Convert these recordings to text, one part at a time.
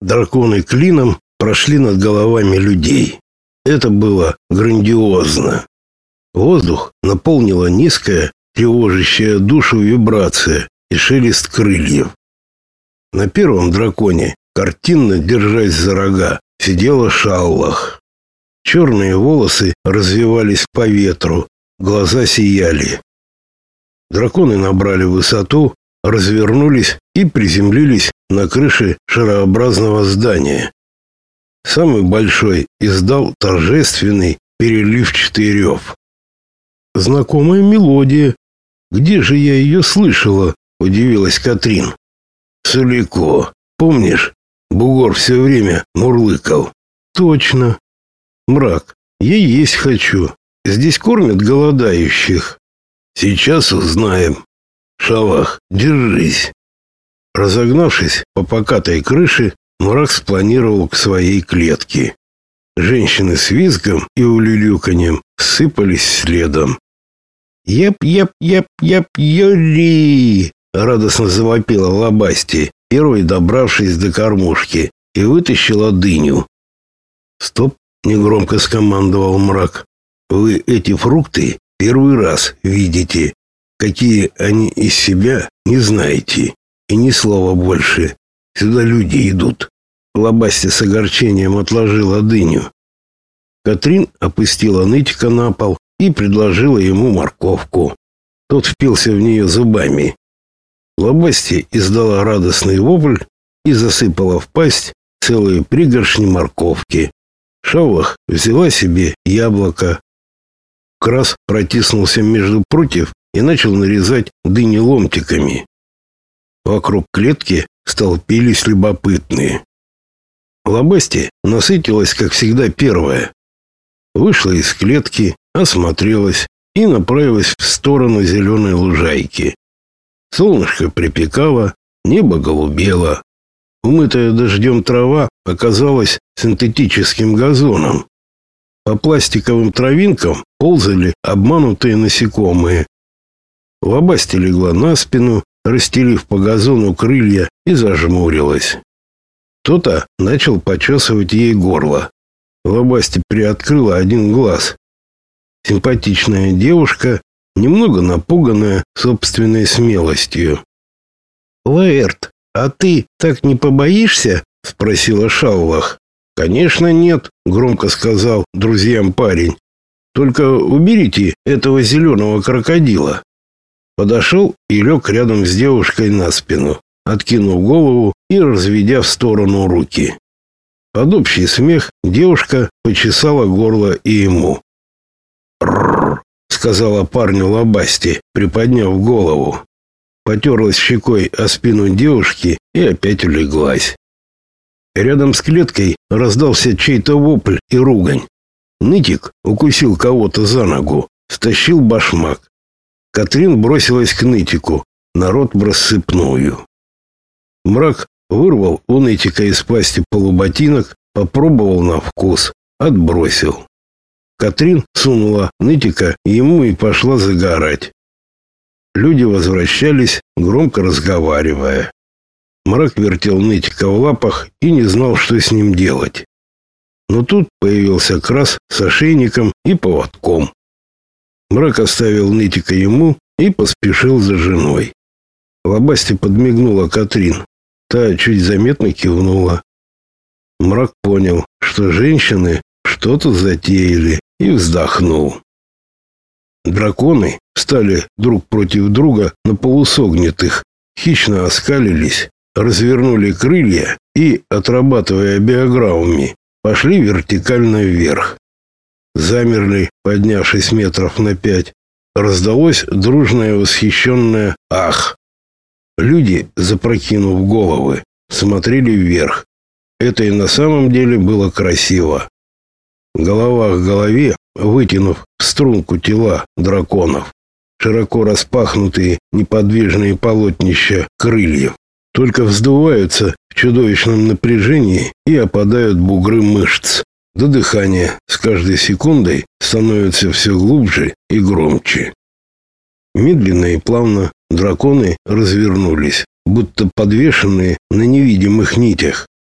Драконы клином прошли над головами людей. Это было грандиозно. Воздух наполнила низкая, тревожащая душу вибрация и шелест крыльев. На первом драконе, картинно держась за рога, сидела Шаллах. Черные волосы развивались по ветру, глаза сияли. Драконы набрали высоту, развернулись и приземлились на крыше шарообразного здания. Самый большой издал торжественный переливчатый рев. Знакомая мелодия. Где же я ее слышала? Удивилась Катрин. Сулико. Помнишь? Бугор все время мурлыкал. Точно. Мрак. Я есть хочу. Здесь кормят голодающих. Сейчас узнаем. Шавах, держись. Разогнавшись по покатой крыше, Мрак спланировал к своей клетке. Женщины с визгом и улюлюканьем сыпались следом. «Яп-яп-яп-яп-йори!» — радостно завопила Лобасти, первой добравшись до кормушки, и вытащила дыню. «Стоп!» — негромко скомандовал Мрак. «Вы эти фрукты первый раз видите. Какие они из себя, не знаете. И ни слова больше. Сюда люди идут». Лобасти с огорчением отложила дыню. Катрин опустила нытика на пол и предложила ему морковку. Тот впился в нее зубами. Лобасти издала радостный вопль и засыпала в пасть целые пригоршни морковки. Шавах взяла себе яблоко. Крас протиснулся между прутьев и начал нарезать дыни ломтиками. Вокруг клетки столпились любопытные. Лобасти насытилась, как всегда, первая. Вышла из клетки, осмотрелась и направилась в сторону зеленой лужайки. Солнышко припекало, небо голубело. Умытая дождем трава оказалась синтетическим газоном. По пластиковым травинкам ползали обманутые насекомые. Лобасти легла на спину, расстелив по газону крылья, и зажмурилась. Кто-то начал почесывать ей горло. Лобасти приоткрыла один глаз. Симпатичная девушка, немного напуганная собственной смелостью. «Лаэрт, а ты так не побоишься?» — спросила Шаллах. «Конечно нет», — громко сказал друзьям парень. «Только уберите этого зеленого крокодила». Подошел и лег рядом с девушкой на спину, откинув голову и разведя в сторону руки. Под общий смех девушка почесала горло и ему. «Рррр», — сказала парню Лобасти, приподняв голову. Потерлась щекой о спину девушки и опять улеглась. Рядом с клеткой раздался чей-то вопль и ругань. Нытик укусил кого-то за ногу, стащил башмак. Катрин бросилась к Нытику, народ в рассыпную. Мрак вырвал у Нытика из пасти полуботинок, попробовал на вкус, отбросил. Катрин сунула Нытика ему и пошла загорать. Люди возвращались, громко разговаривая. Мрак вертел Нытика в лапах и не знал, что с ним делать. Но тут появился Крас с ошейником и поводком. Мрак оставил Нытика ему и поспешил за женой. Лобасти подмигнула Катрин. Та чуть заметно кивнула. Мрак понял, что женщины что-то затеяли, и вздохнул. Драконы встали друг против друга на полусогнутых, хищно оскалились, развернули крылья и, отрабатывая биограммами, пошли вертикально вверх. Замерли, поднявшись метров на 5. Раздалось дружное восхищенное «ах». Люди, запрокинув головы, смотрели вверх. Это и на самом деле было красиво. Голова к голове, вытянув в струнку тела драконов, широко распахнутые неподвижные полотнища крыльев, только вздуваются в чудовищном напряжении и опадают бугры мышц. До дыхания с каждой секундой становится все глубже и громче. Медленно и плавно драконы развернулись, будто подвешенные на невидимых нитях.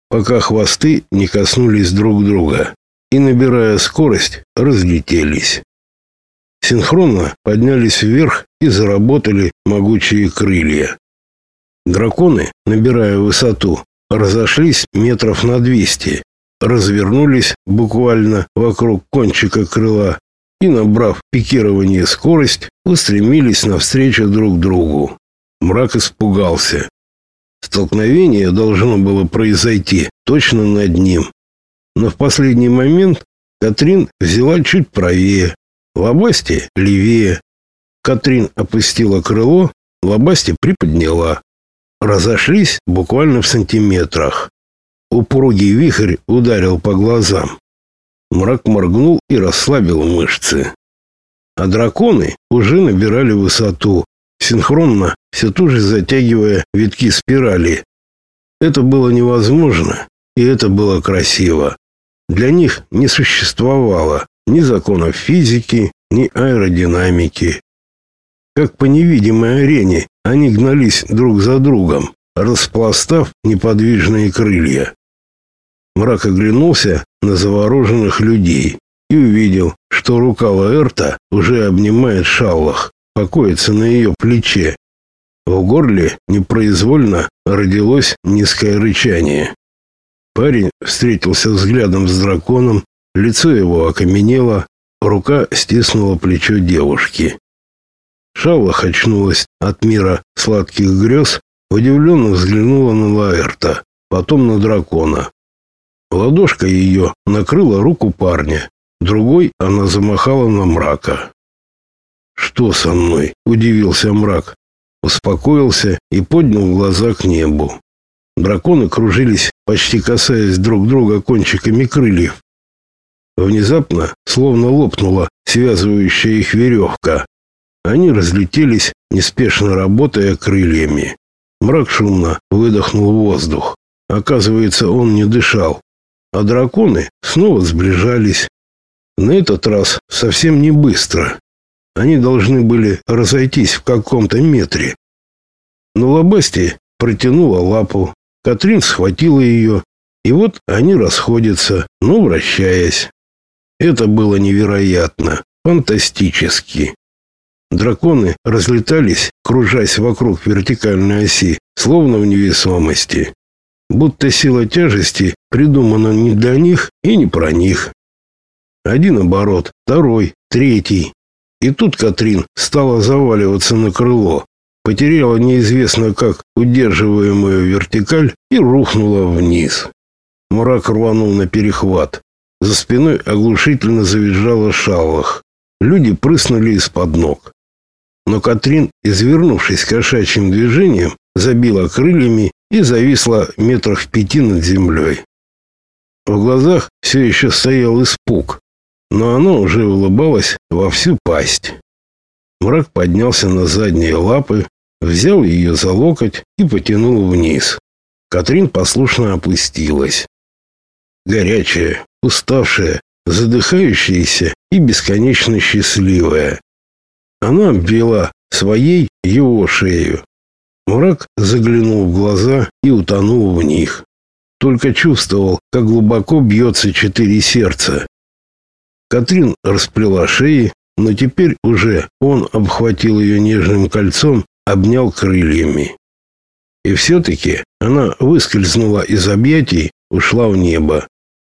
пока хвосты не коснулись друг друга и, набирая скорость, разлетелись. Синхронно поднялись вверх и заработали могучие крылья. Драконы, набирая высоту, разошлись метров на 200, развернулись буквально вокруг кончика крыла и, набрав пикирование скорость, устремились навстречу друг другу. Мрак испугался. Столкновение должно было произойти точно над ним. Но в последний момент Катрин взяла чуть правее, Лабасти левее. Катрин опустила крыло, Лабасти приподняла. Разошлись буквально в сантиметрах. Упругий вихрь ударил по глазам. Мрак моргнул и расслабил мышцы. А драконы уже набирали высоту, синхронно, все ту же затягивая витки спирали. Это было невозможно, и это было красиво. Для них не существовало ни законов физики, ни аэродинамики. Как по невидимой арене они гнались друг за другом, распластав неподвижные крылья. Мрак оглянулся на завороженных людей и увидел, что рука Лаэрта уже обнимает Шаллах, покоится на ее плече. В горле непроизвольно родилось низкое рычание. Парень встретился взглядом с драконом, лицо его окаменело, рука стиснула плечо девушки. Шаллах очнулась от мира сладких грез, удивленно взглянула на Лаэрта, потом на дракона. Ладошка ее накрыла руку парня, другой она замахала на Мрака. «Что со мной?» – удивился Мрак. Успокоился и поднял глаза к небу. Драконы кружились, почти касаясь друг друга кончиками крыльев. Внезапно, словно лопнула связывающая их веревка. Они разлетелись, неспешно работая крыльями. Мрак шумно выдохнул воздух. Оказывается, он не дышал. А драконы снова сближались. На этот раз совсем не быстро. Они должны были разойтись в каком-то метре. Но Лабасти протянула лапу. Катрин схватила ее. И вот они расходятся, но вращаясь. Это было невероятно, фантастически. Драконы разлетались, кружась вокруг вертикальной оси, словно в невесомости. Будто сила тяжести придумана не для них и не про них. Один оборот, второй, третий. И тут Катрин стала заваливаться на крыло, потеряла неизвестно как удерживаемую вертикаль и рухнула вниз. Мрак рванул на перехват. За спиной оглушительно завизжала Шаллах. Люди прыснули из-под ног. Но Катрин, извернувшись кошачьим движением, забила крыльями и зависла метрах в 5 над землей. В глазах все еще стоял испуг, но она уже улыбалась во всю пасть. Мрак поднялся на задние лапы, взял ее за локоть и потянул вниз. Катрин послушно опустилась. Горячая, уставшая, задыхающаяся и бесконечно счастливая. Она обвела своей его шею. Мрак заглянул в глаза и утонул в них. Только чувствовал, как глубоко бьется 4 сердца. Катрин расплела шеи, но теперь уже он обхватил ее нежным кольцом, обнял крыльями. И все-таки она выскользнула из объятий, ушла в небо.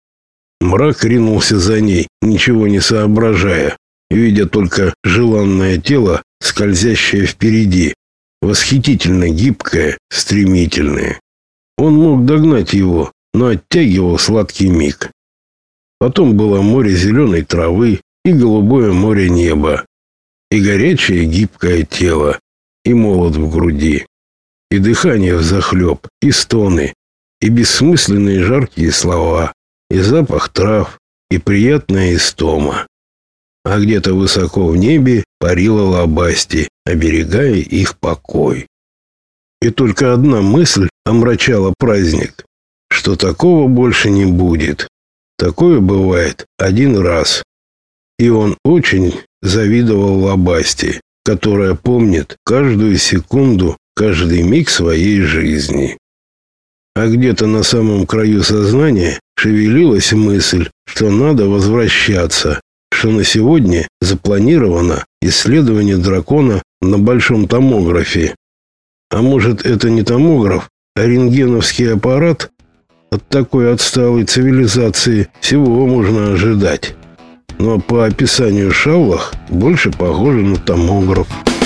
Мрак ринулся за ней, ничего не соображая, видя только желанное тело, скользящее впереди, восхитительно гибкое, стремительное. Он мог догнать его, но оттягивал сладкий миг. Потом было море зеленой травы и голубое море неба, и горячее гибкое тело, и молот в груди, и дыхание взахлеб, и стоны, и бессмысленные жаркие слова, и запах трав, и приятная истома. А где-то высоко в небе парила Лабасти, оберегая их покой. И только одна мысль омрачала праздник, что такого больше не будет. Такое бывает один раз. И он очень завидовал Лабасти, которая помнит каждую секунду, каждый миг своей жизни. А где-то на самом краю сознания шевелилась мысль, что надо возвращаться, что на сегодня запланировано исследование дракона на большом томографе. А может, это не томограф, а рентгеновский аппарат? От такой отсталой цивилизации всего можно ожидать. Но по описанию Шаулах больше похоже на томограф.